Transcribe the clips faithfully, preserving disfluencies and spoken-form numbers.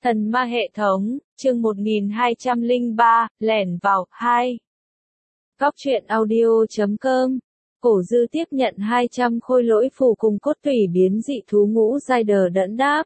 Thần ma hệ thống, chương một nghìn hai trăm lẻ ba, lẻn vào, hai. Góc truyện audio chấm com. Cổ dư tiếp nhận hai trăm khôi lỗi phù cùng cốt tủy biến dị thú ngũ giai đờ đẫn đáp.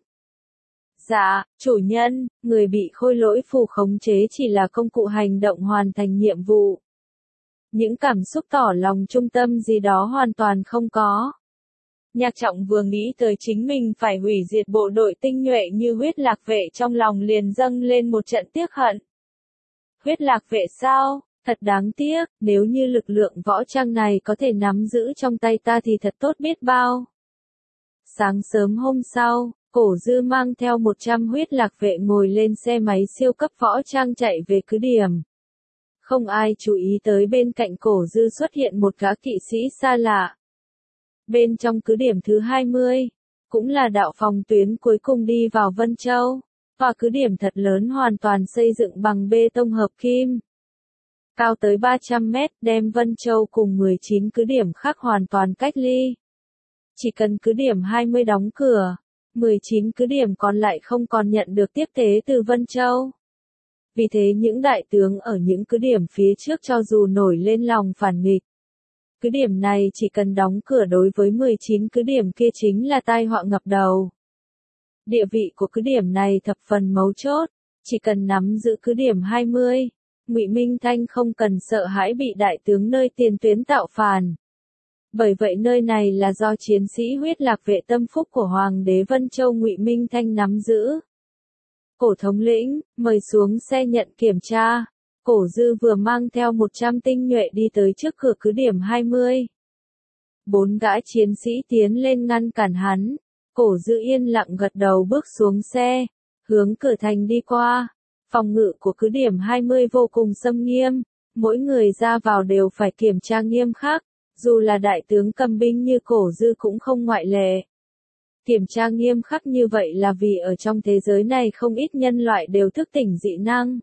Dạ, chủ nhân, người bị khôi lỗi phù khống chế chỉ là công cụ hành động hoàn thành nhiệm vụ. Những cảm xúc tỏ lòng trung tâm gì đó hoàn toàn không có. Nhạc Trọng vừa nghĩ tới chính mình phải hủy diệt bộ đội tinh nhuệ như huyết lạc vệ trong lòng liền dâng lên một trận tiếc hận. Huyết lạc vệ sao? Thật đáng tiếc, nếu như lực lượng võ trang này có thể nắm giữ trong tay ta thì thật tốt biết bao. Sáng sớm hôm sau, Cổ Dư mang theo một trăm huyết lạc vệ ngồi lên xe máy siêu cấp võ trang chạy về cứ điểm. Không ai chú ý tới bên cạnh Cổ Dư xuất hiện một gã kỵ sĩ xa lạ. Bên trong cứ điểm thứ hai mươi, cũng là đạo phòng tuyến cuối cùng đi vào Vân Châu, và cứ điểm thật lớn hoàn toàn xây dựng bằng bê tông hợp kim. Cao tới ba trăm mét đem Vân Châu cùng mười chín cứ điểm khác hoàn toàn cách ly. Chỉ cần cứ điểm hai mươi đóng cửa, mười chín cứ điểm còn lại không còn nhận được tiếp tế từ Vân Châu. Vì thế những đại tướng ở những cứ điểm phía trước cho dù nổi lên lòng phản nghịch, cứ điểm này chỉ cần đóng cửa đối với mười chín cứ điểm kia chính là tai họa ngập đầu. Địa vị của cứ điểm này thập phần mấu chốt, chỉ cần nắm giữ cứ điểm hai mươi, Ngụy Minh Thanh không cần sợ hãi bị đại tướng nơi tiền tuyến tạo phản. Bởi vậy nơi này là do chiến sĩ huyết lạc vệ tâm phúc của Hoàng đế Vân Châu Ngụy Minh Thanh nắm giữ. Cổ thống lĩnh, mời xuống xe nhận kiểm tra. Cổ Dư vừa mang theo một trăm tinh nhuệ đi tới trước cửa cứ điểm hai mươi. Bốn gã chiến sĩ tiến lên ngăn cản hắn. Cổ Dư yên lặng gật đầu bước xuống xe, hướng cửa thành đi qua. Phòng ngự của cứ điểm hai mươi vô cùng xâm nghiêm, mỗi người ra vào đều phải kiểm tra nghiêm khắc, dù là đại tướng cầm binh như Cổ Dư cũng không ngoại lệ. Kiểm tra nghiêm khắc như vậy là vì ở trong thế giới này không ít nhân loại đều thức tỉnh dị năng.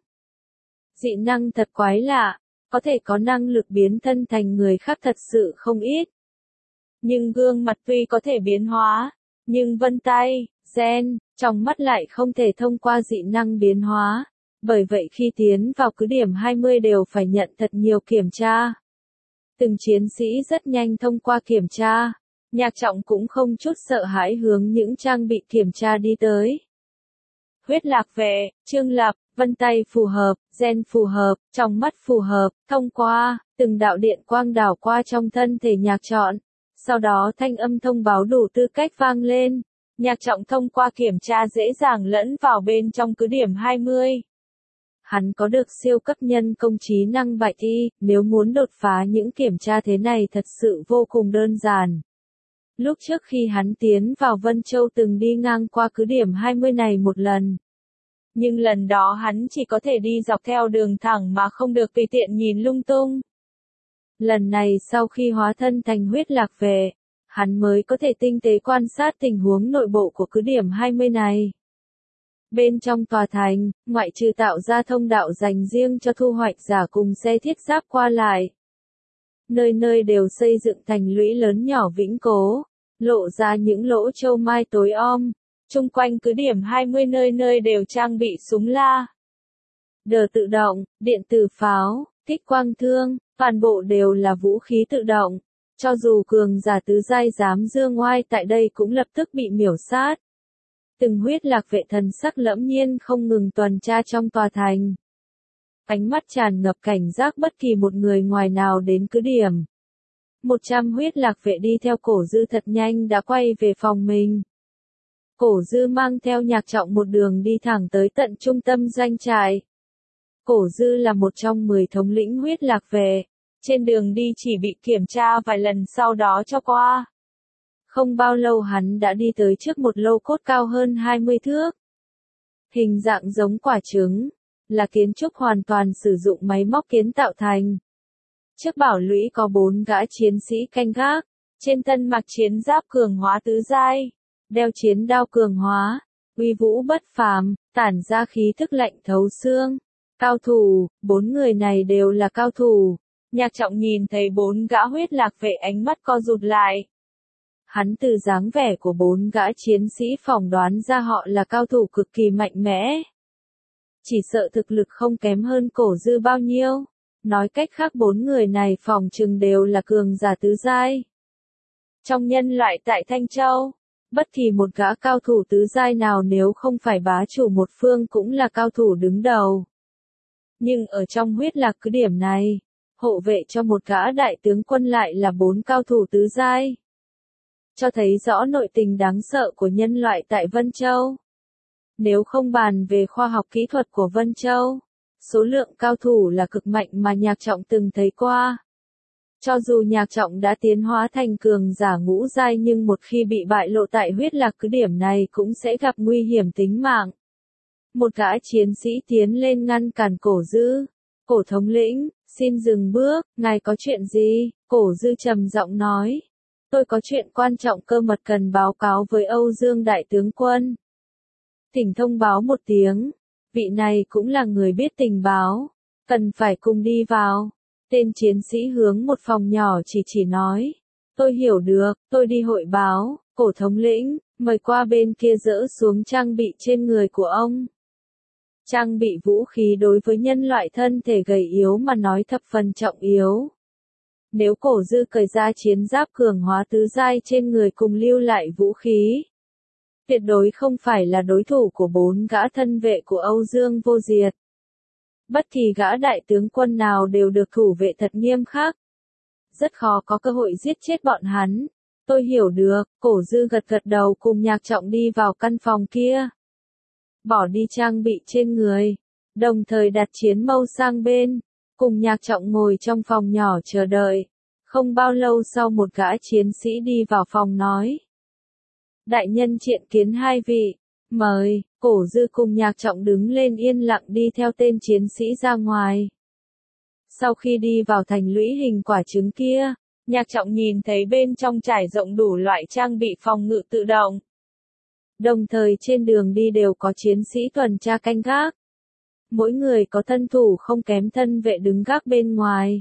Dị năng thật quái lạ, có thể có năng lực biến thân thành người khác thật sự không ít. Nhưng gương mặt tuy có thể biến hóa, nhưng vân tay, gen, trong mắt lại không thể thông qua dị năng biến hóa. Bởi vậy khi tiến vào cứ điểm hai mươi đều phải nhận thật nhiều kiểm tra. Từng chiến sĩ rất nhanh thông qua kiểm tra. Nhạc Trọng cũng không chút sợ hãi hướng những trang bị kiểm tra đi tới. Huyết lạc vệ, Trương Lập, vân tay phù hợp, gen phù hợp, trong mắt phù hợp, thông qua, từng đạo điện quang đảo qua trong thân thể Nhạc Trọng. Sau đó thanh âm thông báo đủ tư cách vang lên. Nhạc Trọng thông qua kiểm tra dễ dàng lẫn vào bên trong cứ điểm hai mươi. Hắn có được siêu cấp nhân công trí năng bạch y, nếu muốn đột phá những kiểm tra thế này thật sự vô cùng đơn giản. Lúc trước khi hắn tiến vào Vân Châu từng đi ngang qua cứ điểm hai mươi này một lần. Nhưng lần đó hắn chỉ có thể đi dọc theo đường thẳng mà không được tùy tiện nhìn lung tung. Lần này sau khi hóa thân thành huyết lạc vệ, hắn mới có thể tinh tế quan sát tình huống nội bộ của cứ điểm hai mươi này. Bên trong tòa thành, ngoại trừ tạo ra thông đạo dành riêng cho thu hoạch giả cùng xe thiết giáp qua lại. Nơi nơi đều xây dựng thành lũy lớn nhỏ vĩnh cố, lộ ra những lỗ châu mai tối om. Chung quanh cứ điểm hai mươi nơi nơi đều trang bị súng la, đờ tự động, điện tử pháo, kích quang thương, toàn bộ đều là vũ khí tự động. Cho dù cường giả tứ giai dám dương oai tại đây cũng lập tức bị miểu sát. Từng huyết lạc vệ thần sắc lẫm nhiên không ngừng tuần tra trong tòa thành. Ánh mắt tràn ngập cảnh giác bất kỳ một người ngoài nào đến cứ điểm. Một trăm huyết lạc vệ đi theo Cổ Dư thật nhanh đã quay về phòng mình. Cổ Dư mang theo Nhạc Trọng một đường đi thẳng tới tận trung tâm doanh trại. Cổ Dư là một trong mười thống lĩnh huyết lạc vệ. Trên đường đi chỉ bị kiểm tra vài lần sau đó cho qua. Không bao lâu hắn đã đi tới trước một lô cốt cao hơn hai mươi thước. Hình dạng giống quả trứng, là kiến trúc hoàn toàn sử dụng máy móc kiến tạo thành. Trước bảo lũy có bốn gã chiến sĩ canh gác, trên thân mặc chiến giáp cường hóa tứ giai, đeo chiến đao cường hóa, uy vũ bất phàm, tản ra khí thức lạnh thấu xương. Cao thủ, bốn người này đều là cao thủ. Nhạc Trọng nhìn thấy bốn gã huyết lạc vệ ánh mắt co rụt lại. Hắn từ dáng vẻ của bốn gã chiến sĩ phỏng đoán ra họ là cao thủ cực kỳ mạnh mẽ. Chỉ sợ thực lực không kém hơn Cổ Dư bao nhiêu. Nói cách khác bốn người này phỏng chừng đều là cường giả tứ giai. Trong nhân loại tại Thanh Châu, bất kỳ một gã cao thủ tứ giai nào nếu không phải bá chủ một phương cũng là cao thủ đứng đầu. Nhưng ở trong huyết lạc cứ điểm này, hộ vệ cho một gã đại tướng quân lại là bốn cao thủ tứ giai. Cho thấy rõ nội tình đáng sợ của nhân loại tại Vân Châu. Nếu không bàn về khoa học kỹ thuật của Vân Châu, số lượng cao thủ là cực mạnh mà Nhạc Trọng từng thấy qua. Cho dù Nhạc Trọng đã tiến hóa thành cường giả ngũ giai nhưng một khi bị bại lộ tại huyết lạc cứ điểm này cũng sẽ gặp nguy hiểm tính mạng. Một gã chiến sĩ tiến lên ngăn cản Cổ Dư. Cổ thống lĩnh, xin dừng bước, ngài có chuyện gì? Cổ Dư trầm giọng nói. Tôi có chuyện quan trọng cơ mật cần báo cáo với Âu Dương Đại tướng quân. Thỉnh thông báo một tiếng, vị này cũng là người biết tình báo, cần phải cùng đi vào. Tên chiến sĩ hướng một phòng nhỏ chỉ chỉ nói. Tôi hiểu được, tôi đi hội báo. Cổ thống lĩnh, mời qua bên kia dỡ xuống trang bị trên người của ông. Trang bị vũ khí đối với nhân loại thân thể gầy yếu mà nói thập phần trọng yếu. Nếu Cổ Dư cởi ra chiến giáp cường hóa tứ giai trên người cùng lưu lại vũ khí, tuyệt đối không phải là đối thủ của bốn gã thân vệ của Âu Dương Vô Diệt. Bất kỳ gã đại tướng quân nào đều được thủ vệ thật nghiêm khắc. Rất khó có cơ hội giết chết bọn hắn. Tôi hiểu được, Cổ Dư gật gật đầu cùng Nhạc Trọng đi vào căn phòng kia. Bỏ đi trang bị trên người, đồng thời đặt chiến mâu sang bên, cùng Nhạc Trọng ngồi trong phòng nhỏ chờ đợi. Không bao lâu sau một gã chiến sĩ đi vào phòng nói. Đại nhân triện kiến hai vị, mời. Cổ Dư cùng Nhạc Trọng đứng lên yên lặng đi theo tên chiến sĩ ra ngoài. Sau khi đi vào thành lũy hình quả trứng kia, Nhạc Trọng nhìn thấy bên trong trải rộng đủ loại trang bị phòng ngự tự động. Đồng thời trên đường đi đều có chiến sĩ tuần tra canh gác. Mỗi người có thân thủ không kém thân vệ đứng gác bên ngoài.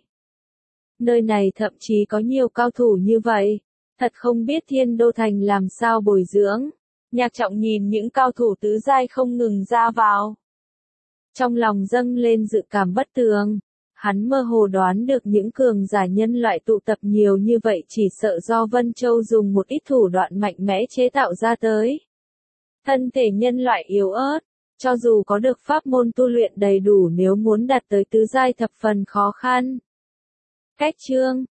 Nơi này thậm chí có nhiều cao thủ như vậy. Thật không biết Thiên Đô Thành làm sao bồi dưỡng. Nhạc Trọng nhìn những cao thủ tứ giai không ngừng ra vào. Trong lòng dâng lên dự cảm bất tường. Hắn mơ hồ đoán được những cường giả nhân loại tụ tập nhiều như vậy chỉ sợ do Vân Châu dùng một ít thủ đoạn mạnh mẽ chế tạo ra tới. Thân thể nhân loại yếu ớt, cho dù có được pháp môn tu luyện đầy đủ nếu muốn đạt tới tứ giai thập phần khó khăn. Cách chương